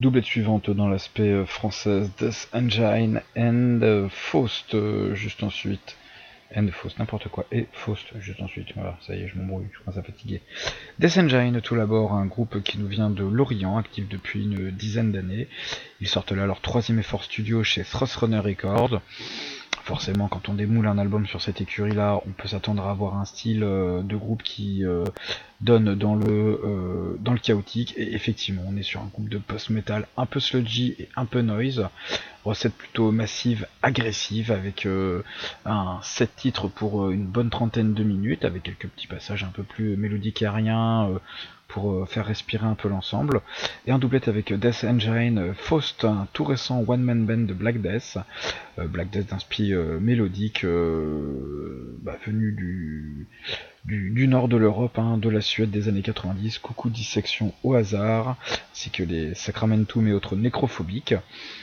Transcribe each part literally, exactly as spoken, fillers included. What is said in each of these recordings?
Doublette suivante dans l'aspect euh, française, Death Engine and euh, Faust, euh, juste ensuite. And Faust, n'importe quoi. Et Faust, juste ensuite. Voilà, ça y est, je m'embrouille, je commence à fatiguer. Death Engine, tout d'abord, un groupe qui nous vient de Lorient, actif depuis une dizaine d'années. Ils sortent là leur troisième effort studio chez Thrust-Runner Records. Forcément, quand on démoule un album sur cette écurie-là, on peut s'attendre à avoir un style euh, de groupe qui euh, donne dans le euh, dans le chaotique. Et effectivement, on est sur un groupe de post-metal un peu sludgy et un peu noise. Recette plutôt massive, agressive, avec euh, un sept titres pour euh, une bonne trentaine de minutes, avec quelques petits passages un peu plus mélodiques et aériens euh, pour euh, faire respirer un peu l'ensemble. Et un doublette avec Death Engine, euh, Faust, un tout récent one-man band de Black Death. Euh, Black Death d'inspi euh, mélodique, euh, bah, venu du, du, du nord de l'Europe, hein, de la Suède des années quatre-vingt-dix, coucou dissection au hasard, ainsi que les Sacramentum et autres nécrophobiques.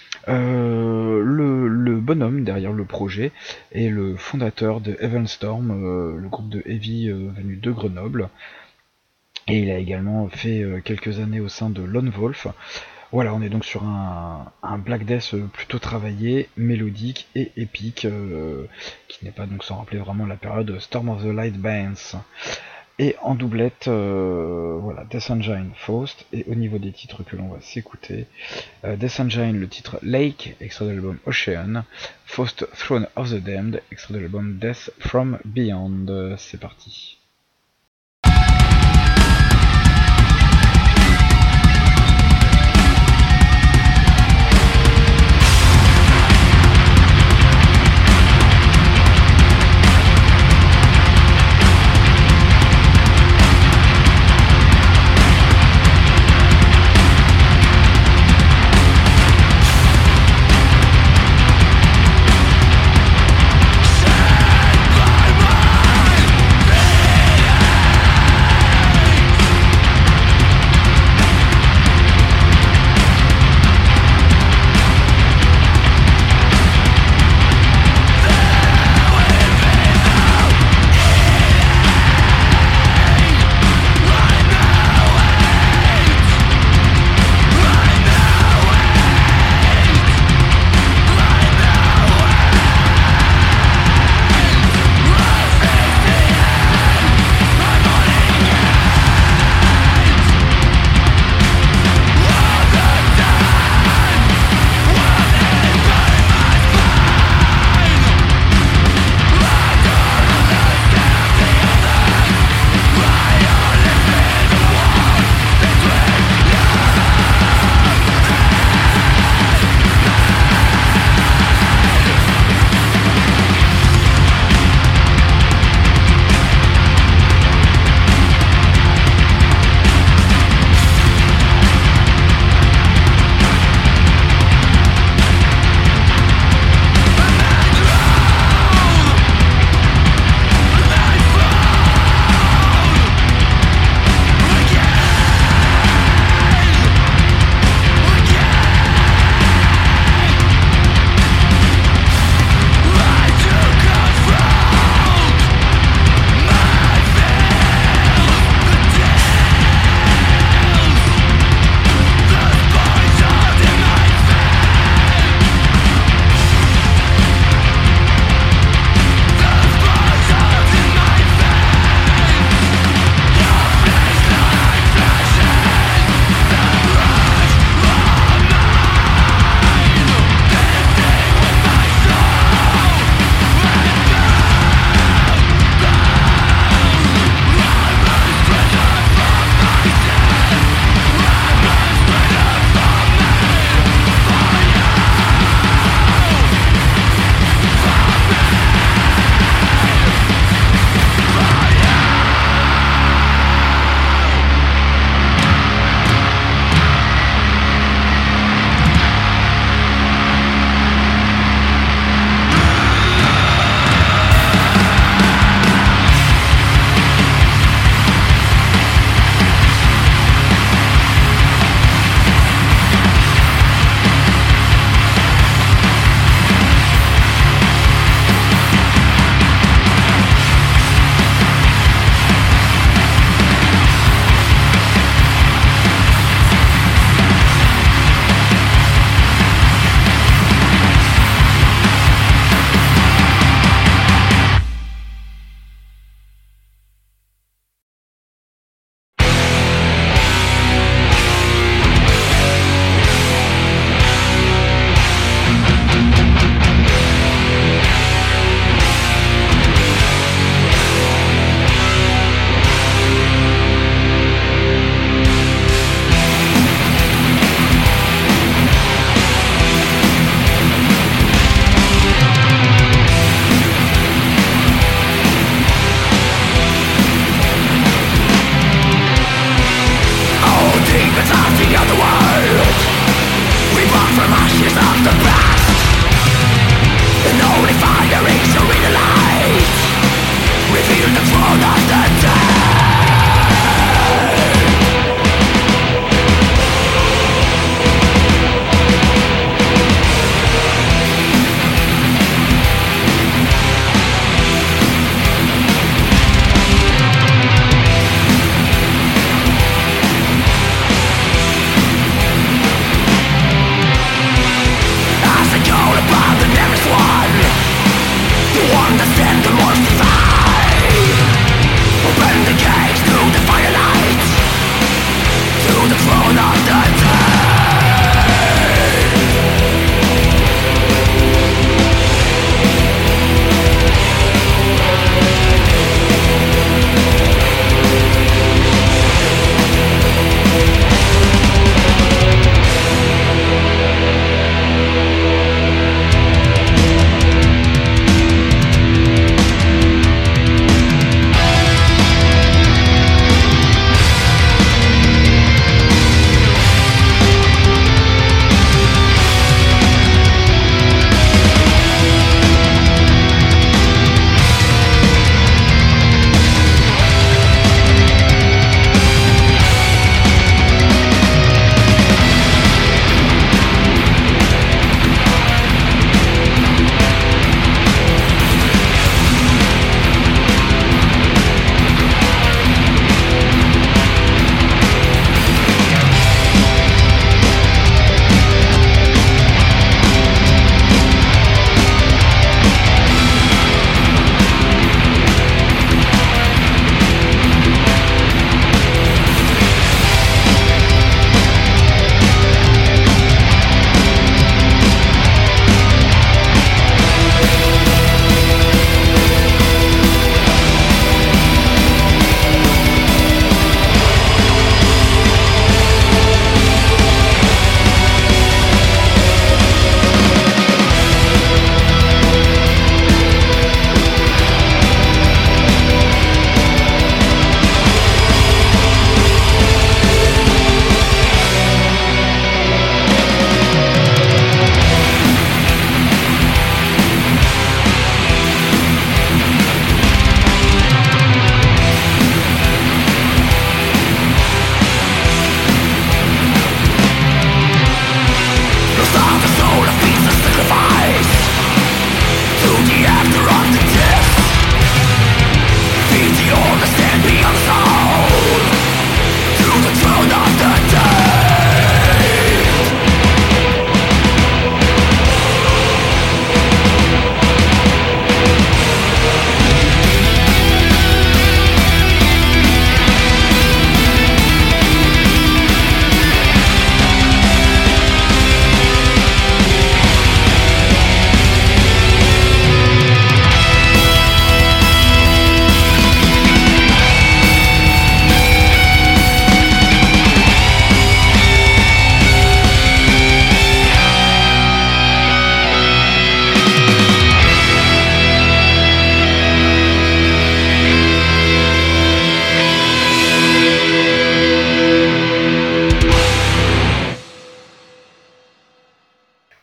Euh, le, le bonhomme derrière le projet est le fondateur de Heavenstorm, euh, le groupe de heavy euh, venu de Grenoble, et il a également fait euh, quelques années au sein de Lone Wolf. Voilà, on est donc sur un, un Black Death plutôt travaillé, mélodique et épique, euh, qui n'est pas donc sans rappeler vraiment la période Storm of the Light Bands. Et en doublette, euh, voilà, Death Engine, Faust, et au niveau des titres que l'on va s'écouter, euh, Death Engine, le titre Lake, extrait de l'album Ocean, Faust, Throne of the Damned, extrait de l'album Death from Beyond. C'est parti. By my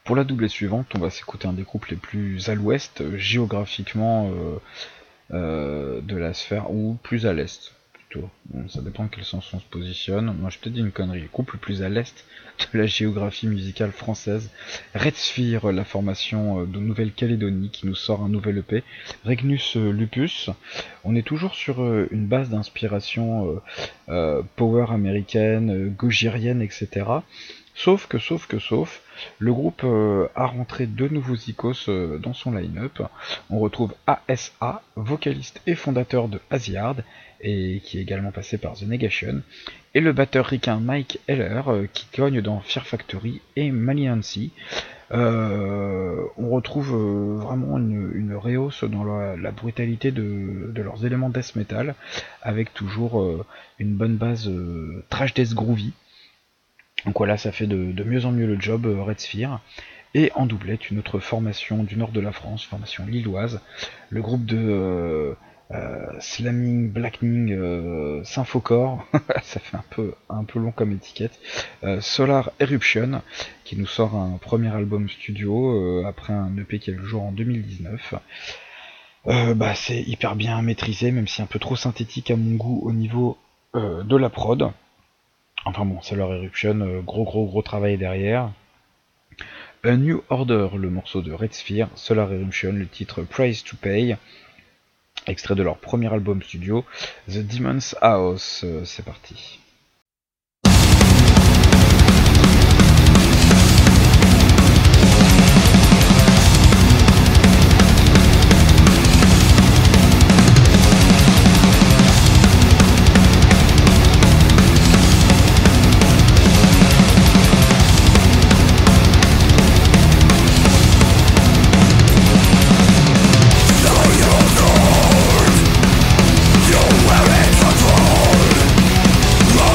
Pour la doublée suivante, on va s'écouter un des groupes les plus à l'ouest, euh, géographiquement euh, euh, de la sphère, ou plus à l'est, plutôt. Bon, ça dépend de quel sens on se positionne. Moi, j'ai peut-être dit une connerie. Le groupe le plus à l'est de la géographie musicale française, Red Sphere, la formation de Nouvelle-Calédonie, qui nous sort un nouvel E P, Regnus Lupus. On est toujours sur une base d'inspiration euh, euh, power américaine, gojirienne, et cetera. Sauf que, sauf que, sauf, le groupe euh, a rentré deux nouveaux icos euh, dans son line-up. On retrouve A S A, vocaliste et fondateur de Asiard, et qui est également passé par The Negation, et le batteur ricain Mike Heller, euh, qui cogne dans Fear Factory et Malignancy. Euh, on retrouve euh, vraiment une, une rehausse dans la, la brutalité de, de leurs éléments death metal, avec toujours euh, une bonne base euh, trash death groovy. Donc voilà, ça fait de, de mieux en mieux le job, euh, Red Sphere. Et en doublette, une autre formation du nord de la France, formation lilloise, le groupe de euh, euh, Slamming, Blackening, euh, Symphocore, ça fait un peu, un peu long comme étiquette, euh, Solar Eruption, qui nous sort un premier album studio, euh, après un E P qui a le jour en deux mille dix-neuf. Euh, bah, c'est hyper bien maîtrisé, même si un peu trop synthétique à mon goût au niveau euh, de la prod. Enfin bon, Solar Eruption, euh, gros gros gros travail derrière. A New Order, le morceau de Red Sphere, Solar Eruption, le titre Price to Pay, extrait de leur premier album studio, The Demon's House. Euh, c'est parti. You're wearing control.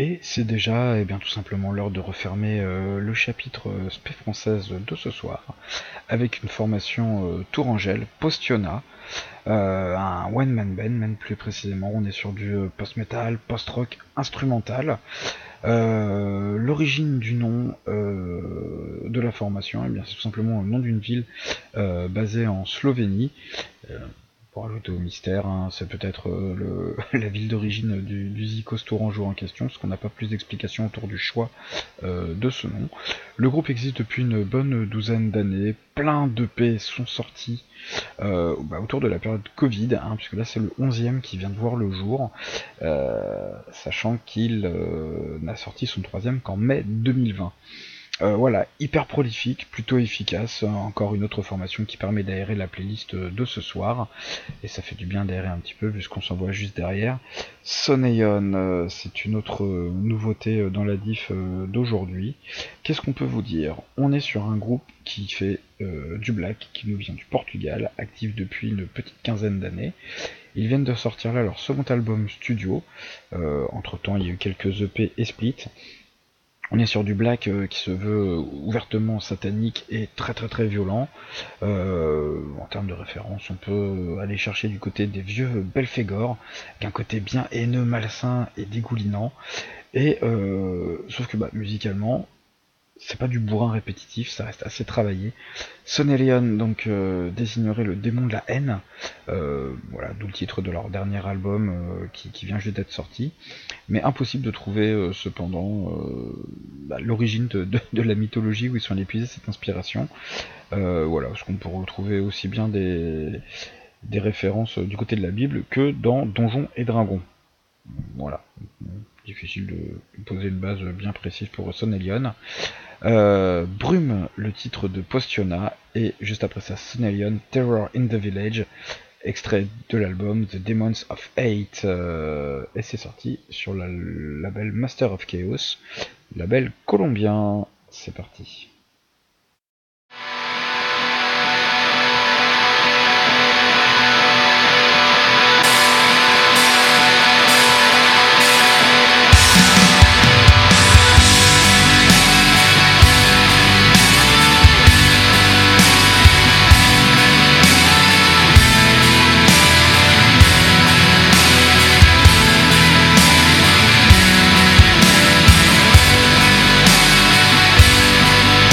Et c'est déjà eh bien, tout simplement l'heure de refermer euh, le chapitre euh, spé française de ce soir, avec une formation euh, Tourangelle, Postiona, euh, un one-man band, même plus précisément, on est sur du euh, post-metal, post-rock, instrumental. Euh, l'origine du nom euh, de la formation, eh bien, c'est tout simplement le nom d'une ville euh, basée en Slovénie. Euh, pour ajouter au mystère, hein, c'est peut-être euh, le, la ville d'origine du, du Zikos Tourangeau en question, parce qu'on n'a pas plus d'explications autour du choix euh, de ce nom. Le groupe existe depuis une bonne douzaine d'années, plein d'E P sont sortis euh, bah, autour de la période Covid, hein, puisque là c'est le onzième qui vient de voir le jour, euh, sachant qu'il euh, n'a sorti son troisième qu'en mai deux mille vingt. Euh, voilà, hyper prolifique, plutôt efficace, encore une autre formation qui permet d'aérer la playlist de ce soir, et ça fait du bien d'aérer un petit peu vu ce qu'on s'en voit juste derrière. Soneion, euh, c'est une autre euh, nouveauté dans la diff euh, d'aujourd'hui. Qu'est-ce qu'on peut vous dire? On est sur un groupe qui fait euh, du black, qui nous vient du Portugal, actif depuis une petite quinzaine d'années. Ils viennent de sortir là leur second album studio, euh, entre temps il y a eu quelques E P et splits. On est sur du black euh, qui se veut ouvertement satanique et très très très violent. Euh, en termes de référence, on peut aller chercher du côté des vieux Belphégor, avec un côté bien haineux, malsain et dégoulinant. Et euh, sauf que bah, musicalement, c'est pas du bourrin répétitif, ça reste assez travaillé. Soneion donc euh, désignerait le démon de la haine, euh, voilà, d'où le titre de leur dernier album euh, qui, qui vient juste d'être sorti. Mais impossible de trouver euh, cependant euh, bah, l'origine de, de, de la mythologie où ils sont allés puiser cette inspiration. Euh, voilà, parce qu'on peut retrouver aussi bien des, des références du côté de la Bible que dans Donjons et Dragons. Voilà, difficile de poser une base bien précise pour Soneion. Euh, Brume, le titre de Postiona, et juste après ça, Soneion, Terror in the Village, extrait de l'album The Demons of Hate, euh, et c'est sorti sur le label Master of Chaos, label colombien. C'est parti. We'll be right back.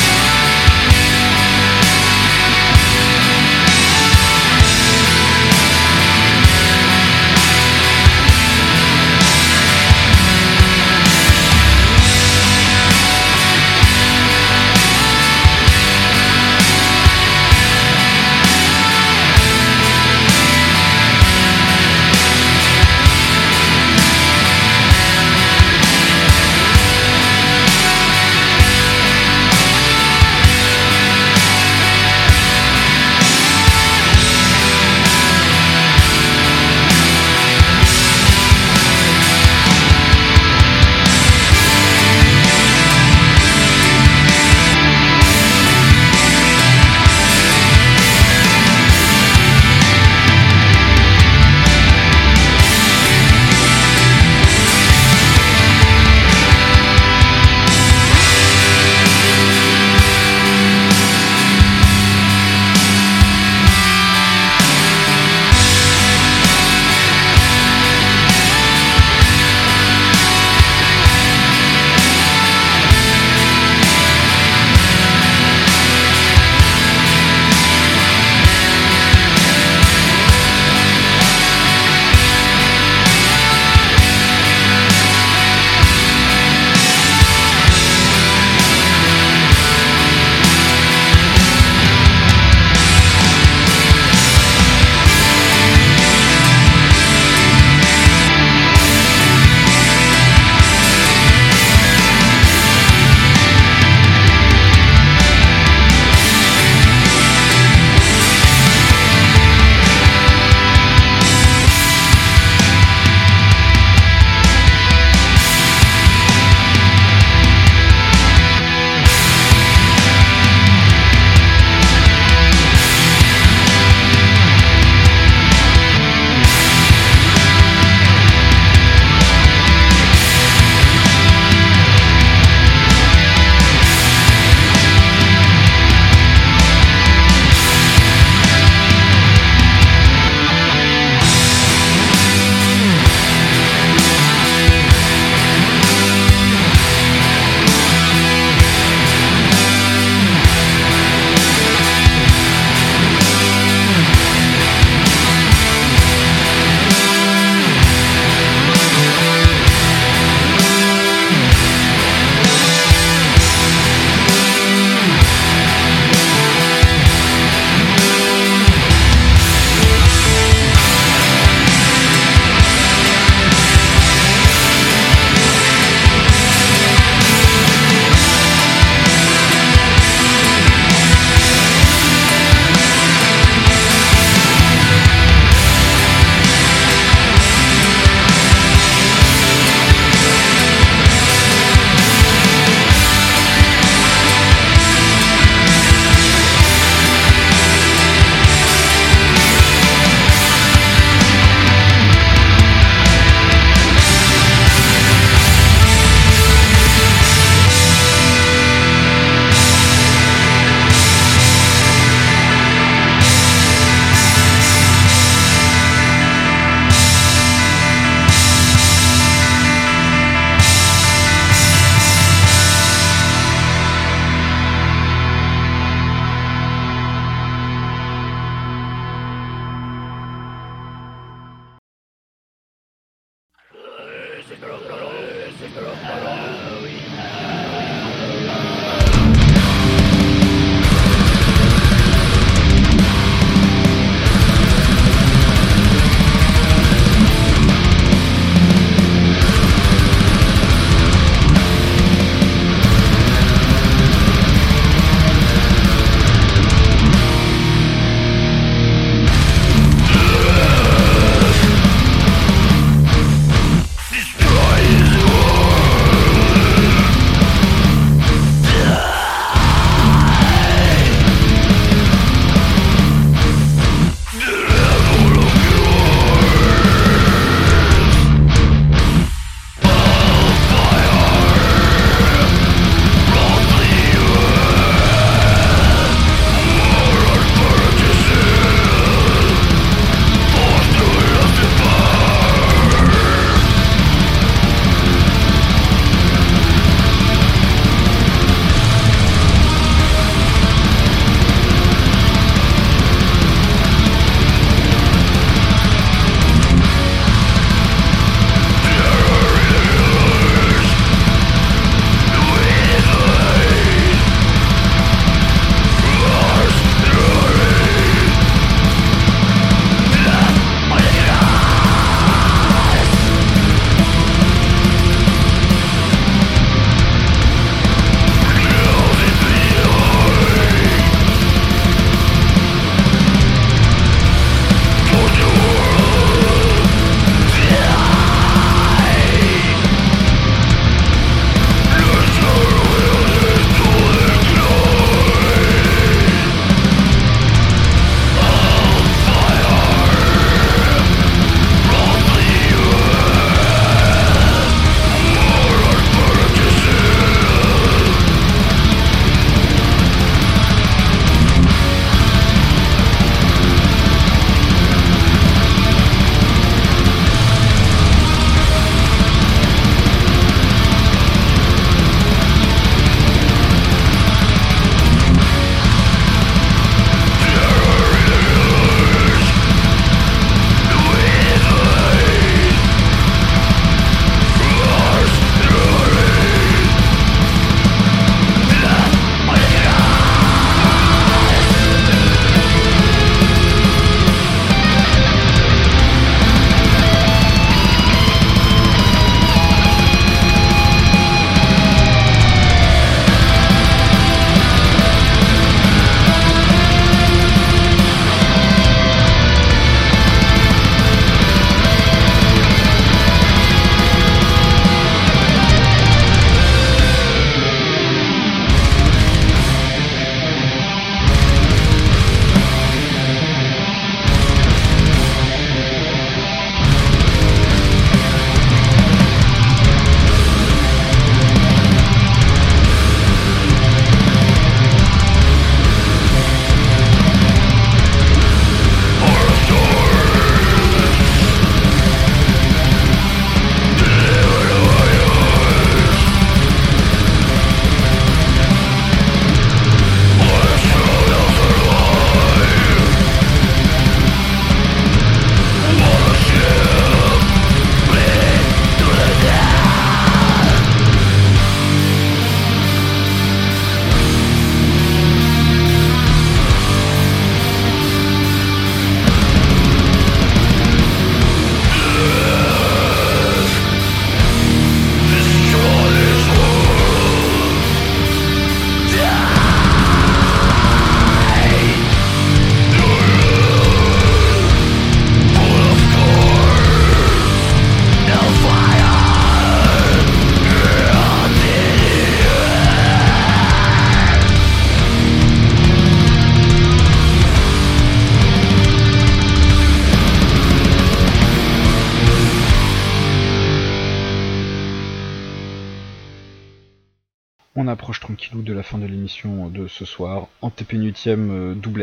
On approche tranquillou de la fin de l'émission de ce soir, antépénultième euh, doublette,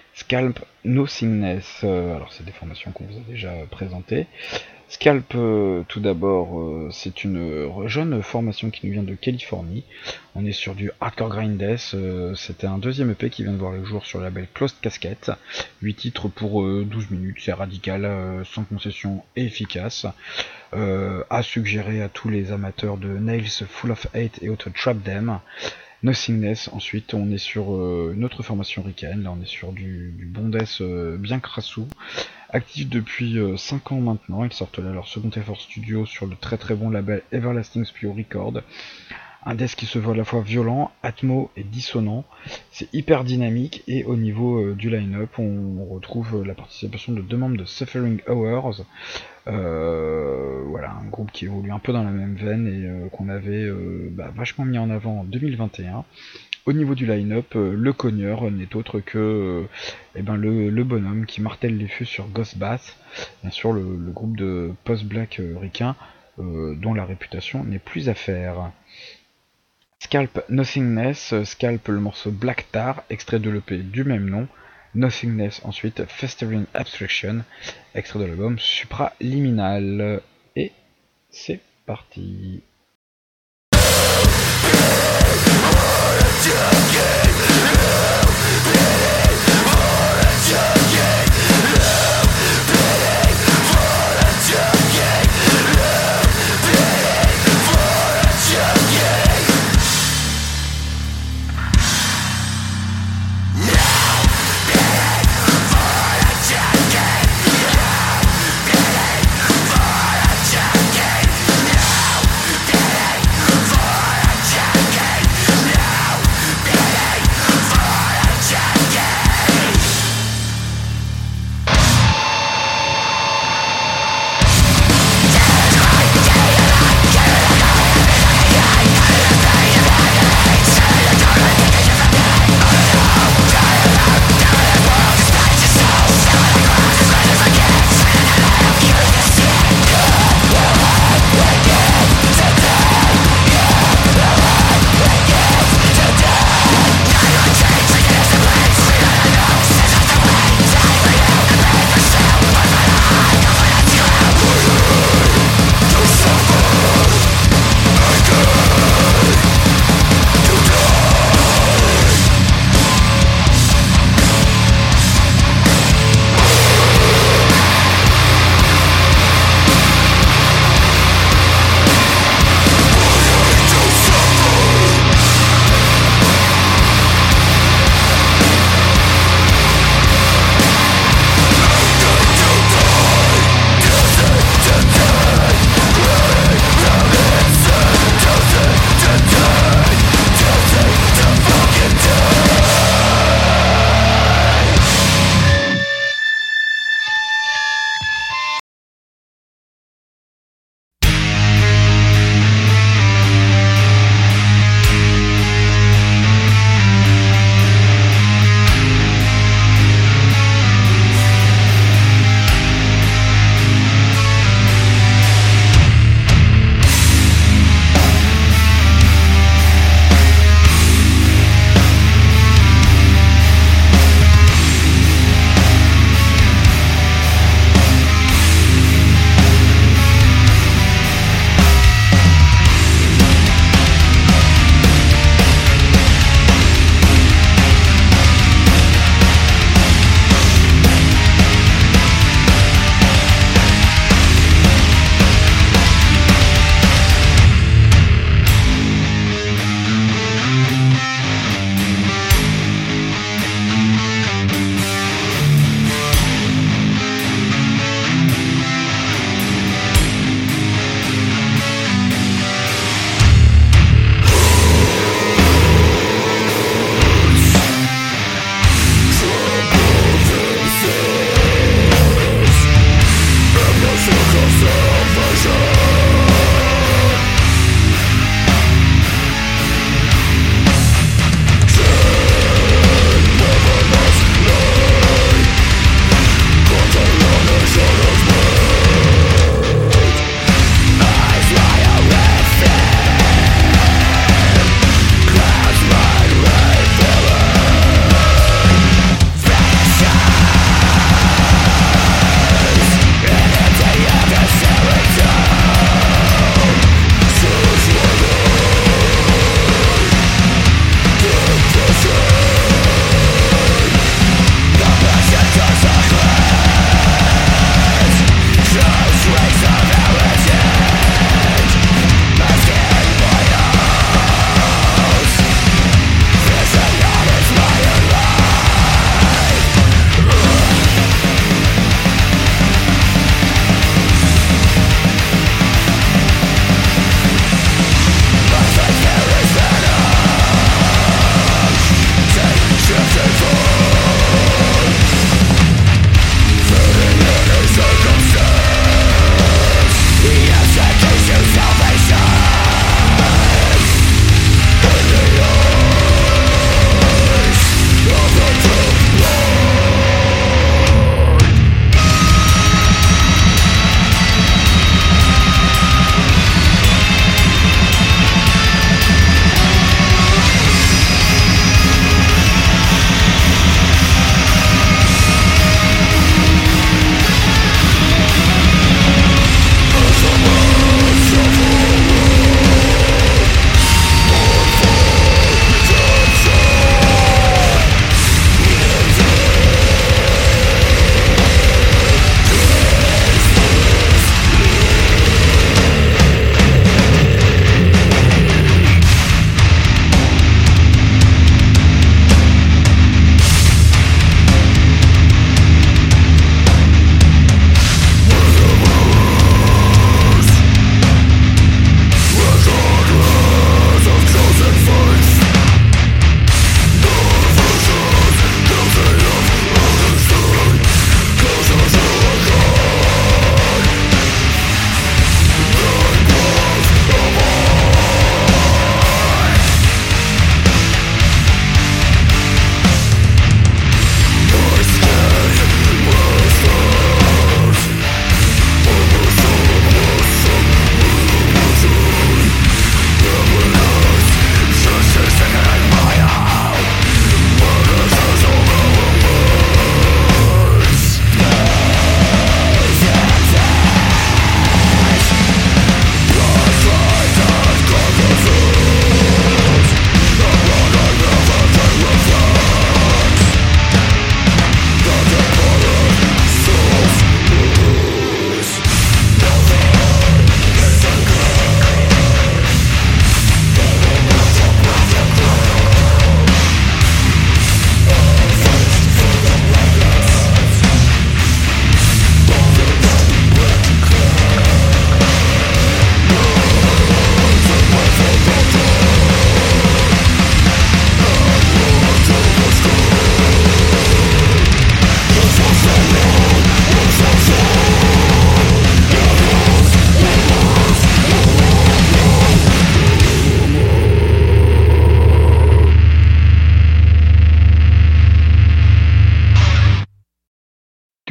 Scalp, Nothingness, euh, alors c'est des formations qu'on vous a déjà présentées. Scalp, euh, tout d'abord, euh, c'est une euh, jeune formation qui nous vient de Californie. On est sur du hardcore grind death. Euh, c'était un deuxième E P qui vient de voir le jour sur le label Closed Casket. huit titres pour euh, douze minutes, c'est radical, euh, sans concession et efficace. Euh, à suggérer à tous les amateurs de Nails Full of Hate et Auto Trap Them. Nothingness, ensuite on est sur euh, une autre formation ricaine, là on est sur du, du bon death euh, bien crassou, actif depuis euh, cinq ans maintenant. Ils sortent là leur second effort studio sur le très très bon label Everlasting Spew Record. Un death qui se veut à la fois violent, atmo et dissonant, c'est hyper dynamique, et au niveau euh, du line-up on retrouve euh, la participation de deux membres de Suffering Hours, euh, voilà, un groupe qui évolue un peu dans la même veine et euh, qu'on avait euh, bah, vachement mis en avant en deux mille vingt et un. Au niveau du line-up, euh, le cogneur n'est autre que euh, eh ben, le, le bonhomme qui martèle les fûts sur Ghost Bath, bien sûr le, le groupe de post-black euh, ricain euh, dont la réputation n'est plus à faire. Scalp, Nothingness, Scalp le morceau Black Tar, extrait de l'E P du même nom. Nothingness ensuite, Festering Abstraction, extrait de l'album Supraliminal. Et c'est parti.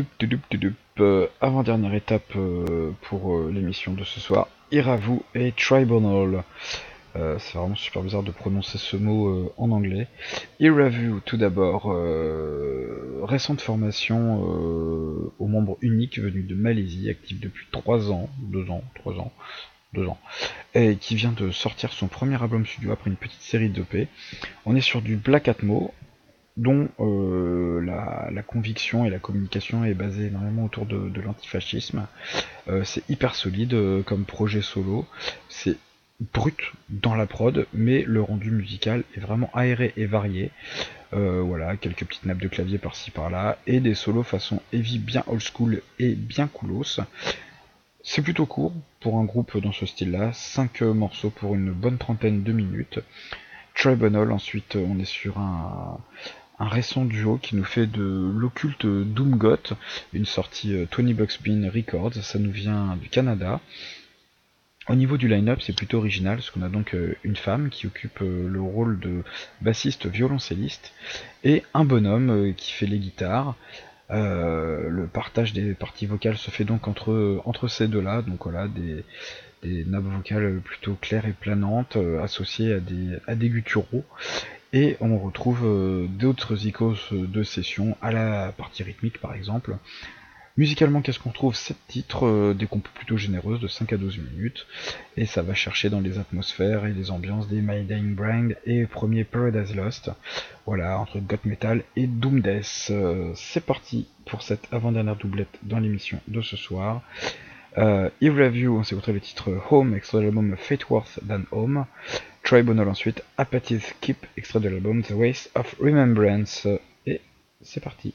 Touloup, touloup. Euh, avant-dernière étape euh, pour euh, l'émission de ce soir, Iravu et Tribunal. Euh, c'est vraiment super bizarre de prononcer ce mot euh, en anglais. Iravu, tout d'abord, euh, récente formation euh, aux membres uniques venus de Malaisie, active depuis trois ans, deux ans, trois ans, deux ans, et qui vient de sortir son premier album studio après une petite série d'E P. On est sur du Black Atmo, dont euh, la, la conviction et la communication est basée énormément autour de, de l'antifascisme. Euh, c'est hyper solide euh, comme projet solo, c'est brut dans la prod, mais le rendu musical est vraiment aéré et varié. Euh, voilà, quelques petites nappes de clavier par-ci par-là, et des solos façon heavy bien old school et bien coolos. C'est plutôt court pour un groupe dans ce style-là, cinq morceaux pour une bonne trentaine de minutes. Tribunal, ensuite on est sur un, un récent duo qui nous fait de l'occulte Doomgoth, une sortie euh, Tony Buckspin Records, ça nous vient du Canada. Au niveau du line-up, c'est plutôt original, parce qu'on a donc euh, une femme qui occupe euh, le rôle de bassiste violoncelliste, et un bonhomme euh, qui fait les guitares. Euh, le partage des parties vocales se fait donc entre, entre ces deux-là, donc voilà, des, des nappes vocales plutôt claires et planantes, euh, associées à des, à des gutturaux. Et on retrouve euh, d'autres icônes de session à la partie rythmique par exemple. Musicalement, qu'est-ce qu'on retrouve? sept titres, euh, des compos plutôt généreuses de cinq à douze minutes, et ça va chercher dans les atmosphères et les ambiances des My Dying Brand et premier Paradise Lost. Voilà, entre goth metal et doom death. Euh, c'est parti pour cette avant-dernière doublette dans l'émission de ce soir. Euh, Iravu, on s'est écouté le titre Home, extrait de l'album Fate Worse Than Home. Tribunal ensuite, Apathy's Keep, extrait de l'album The Waste of Remembrance. Et c'est parti.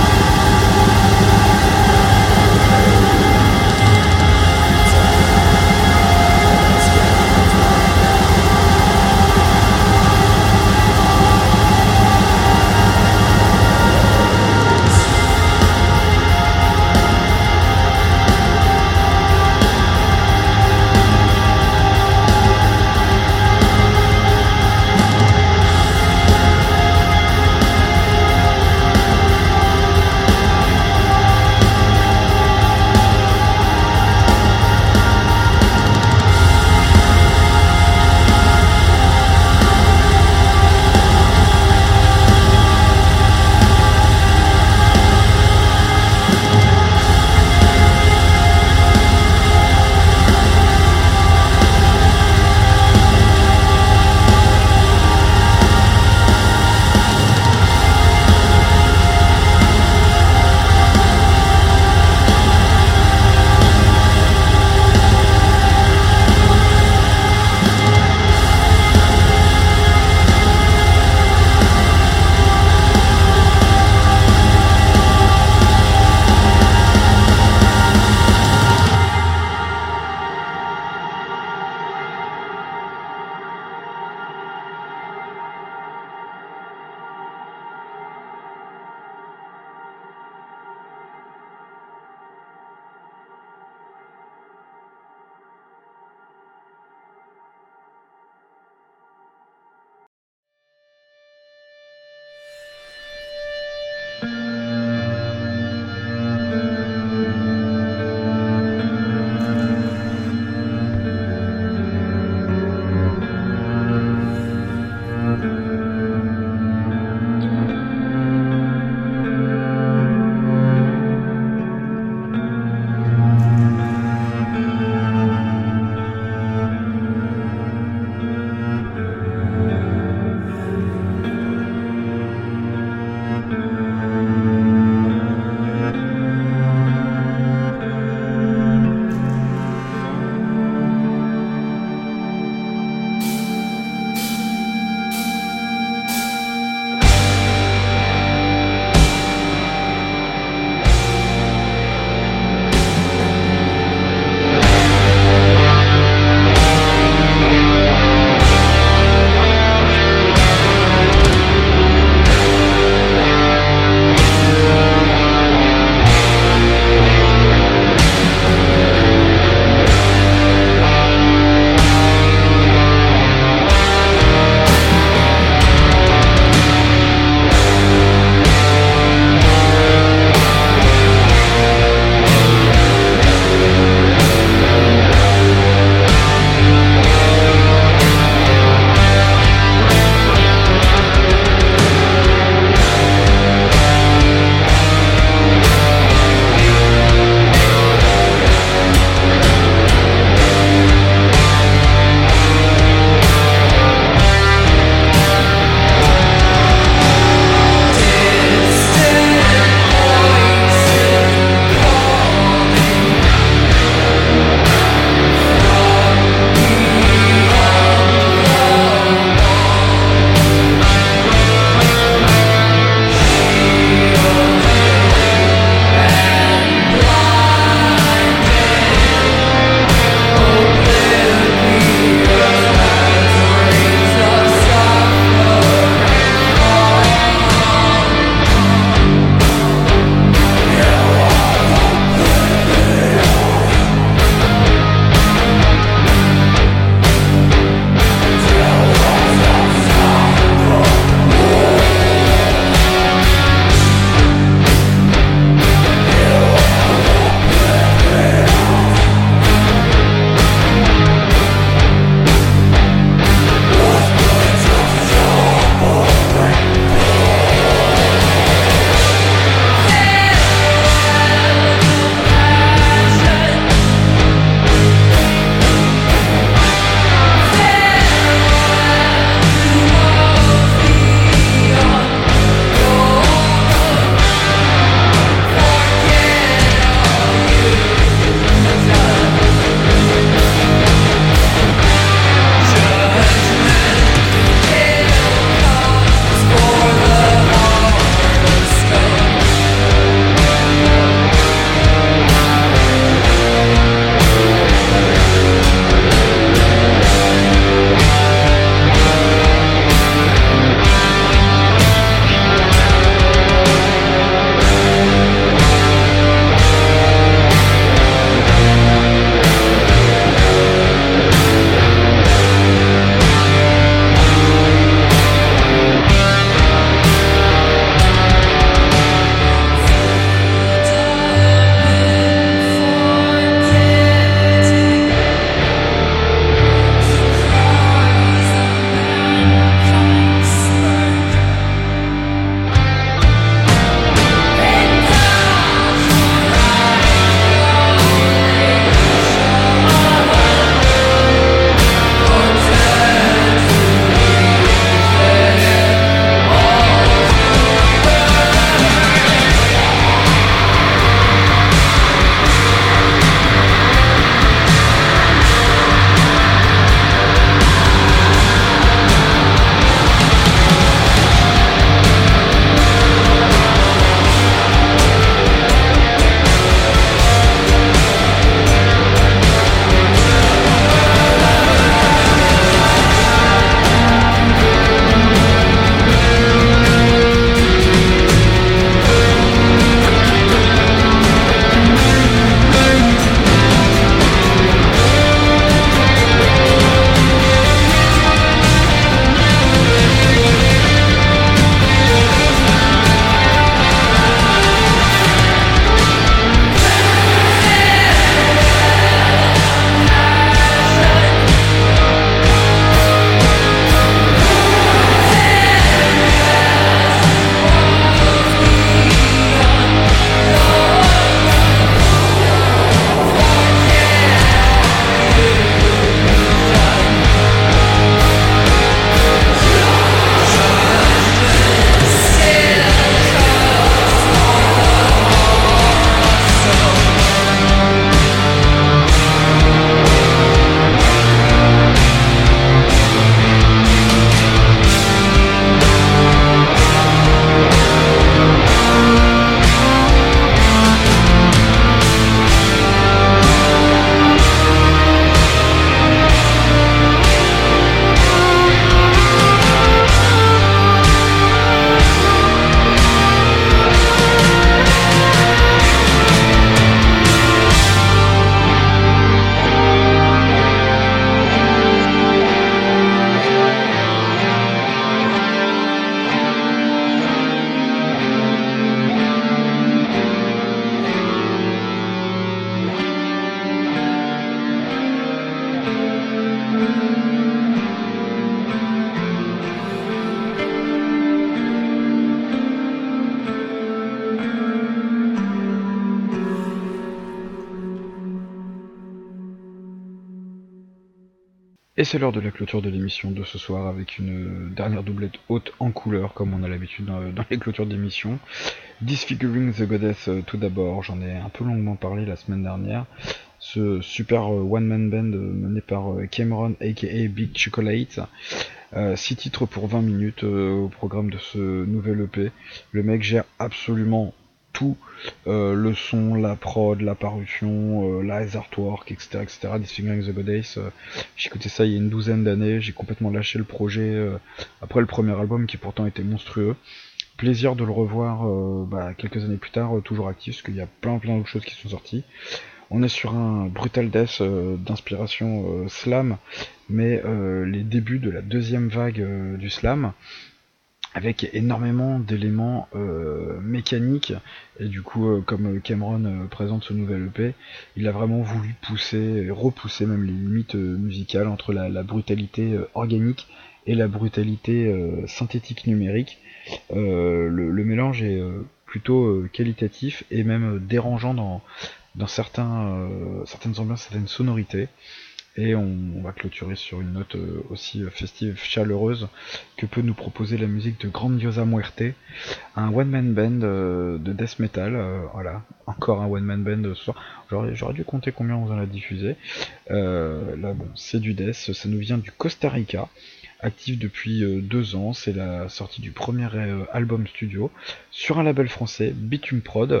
Et c'est l'heure de la clôture de l'émission de ce soir avec une dernière doublette haute en couleur comme on a l'habitude dans, dans les clôtures d'émission. Disfiguring the Goddess euh, tout d'abord, j'en ai un peu longuement parlé la semaine dernière. Ce super euh, one-man band euh, mené par euh, Cameron aka Big Chocolate. Euh, six titres pour vingt minutes euh, au programme de ce nouvel E P. Le mec gère absolument tout, euh, le son, la prod, la parution, euh, les artwork, et cetera, et cetera. Disfiguring the Goddess, euh, j'ai écouté ça il y a une douzaine d'années, j'ai complètement lâché le projet euh, après le premier album qui pourtant était monstrueux. Plaisir de le revoir euh, bah, quelques années plus tard, euh, toujours actif, parce qu'il y a plein plein d'autres choses qui sont sorties. On est sur un brutal death euh, d'inspiration euh, slam, mais euh, les débuts de la deuxième vague euh, du slam, avec énormément d'éléments euh, mécaniques, et du coup euh, comme Cameron euh, présente ce nouvel E P, il a vraiment voulu pousser, repousser même les limites euh, musicales entre la, la brutalité euh, organique et la brutalité euh, synthétique numérique. Euh, le, le mélange est euh, plutôt euh, qualitatif et même euh, dérangeant dans, dans certains, euh, certaines ambiances, certaines sonorités. Et on, on va clôturer sur une note euh, aussi festive, chaleureuse que peut nous proposer la musique de Grandiosa Muerte, un one-man band euh, de death metal. Euh, voilà, encore un one-man band ce soir. J'aurais, j'aurais dû compter combien on en a diffusé. Euh, là, bon, c'est du death, ça nous vient du Costa Rica, actif depuis euh, deux ans. C'est la sortie du premier euh, album studio sur un label français, Bitume Prod.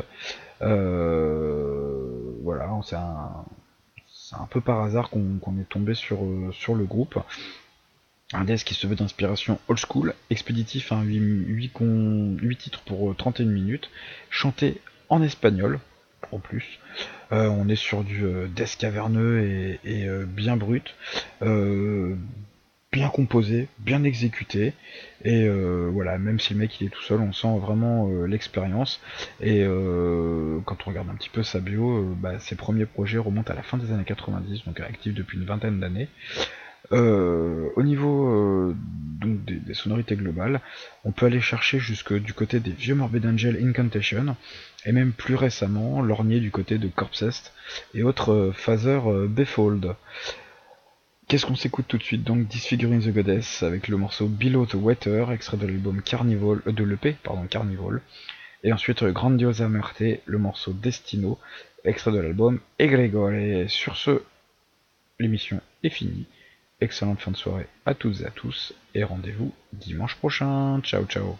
Euh, voilà, c'est un C'est un peu par hasard qu'on qu'on est tombé sur, euh, sur le groupe. Un death qui se veut d'inspiration old school, expéditif, hein, huit titres pour trente et une minutes, chanté en espagnol, en plus. Euh, on est sur du euh, death caverneux et, et euh, bien brut, euh, bien composé, bien exécuté, et euh, voilà, même si le mec il est tout seul, on sent vraiment euh, l'expérience. Et euh, quand on regarde un petit peu sa bio, euh, bah, ses premiers projets remontent à la fin des années quatre-vingt-dix, donc actif depuis une vingtaine d'années. Euh, au niveau euh, donc des, des sonorités globales, on peut aller chercher jusque du côté des vieux Morbid Angel Incantation, et même plus récemment lorgner du côté de Corpsest et autres euh, Father euh, Befold. Qu'est-ce qu'on s'écoute tout de suite? Donc Disfiguring the Goddess avec le morceau Below the Water, extrait de l'album Carnival, euh, de l'E P, pardon, Carnival. Et ensuite euh, Grandiosa Muerte, le morceau Destino, extrait de l'album Egregore. Et sur ce, l'émission est finie. Excellente fin de soirée à toutes et à tous, et rendez-vous dimanche prochain. Ciao ciao.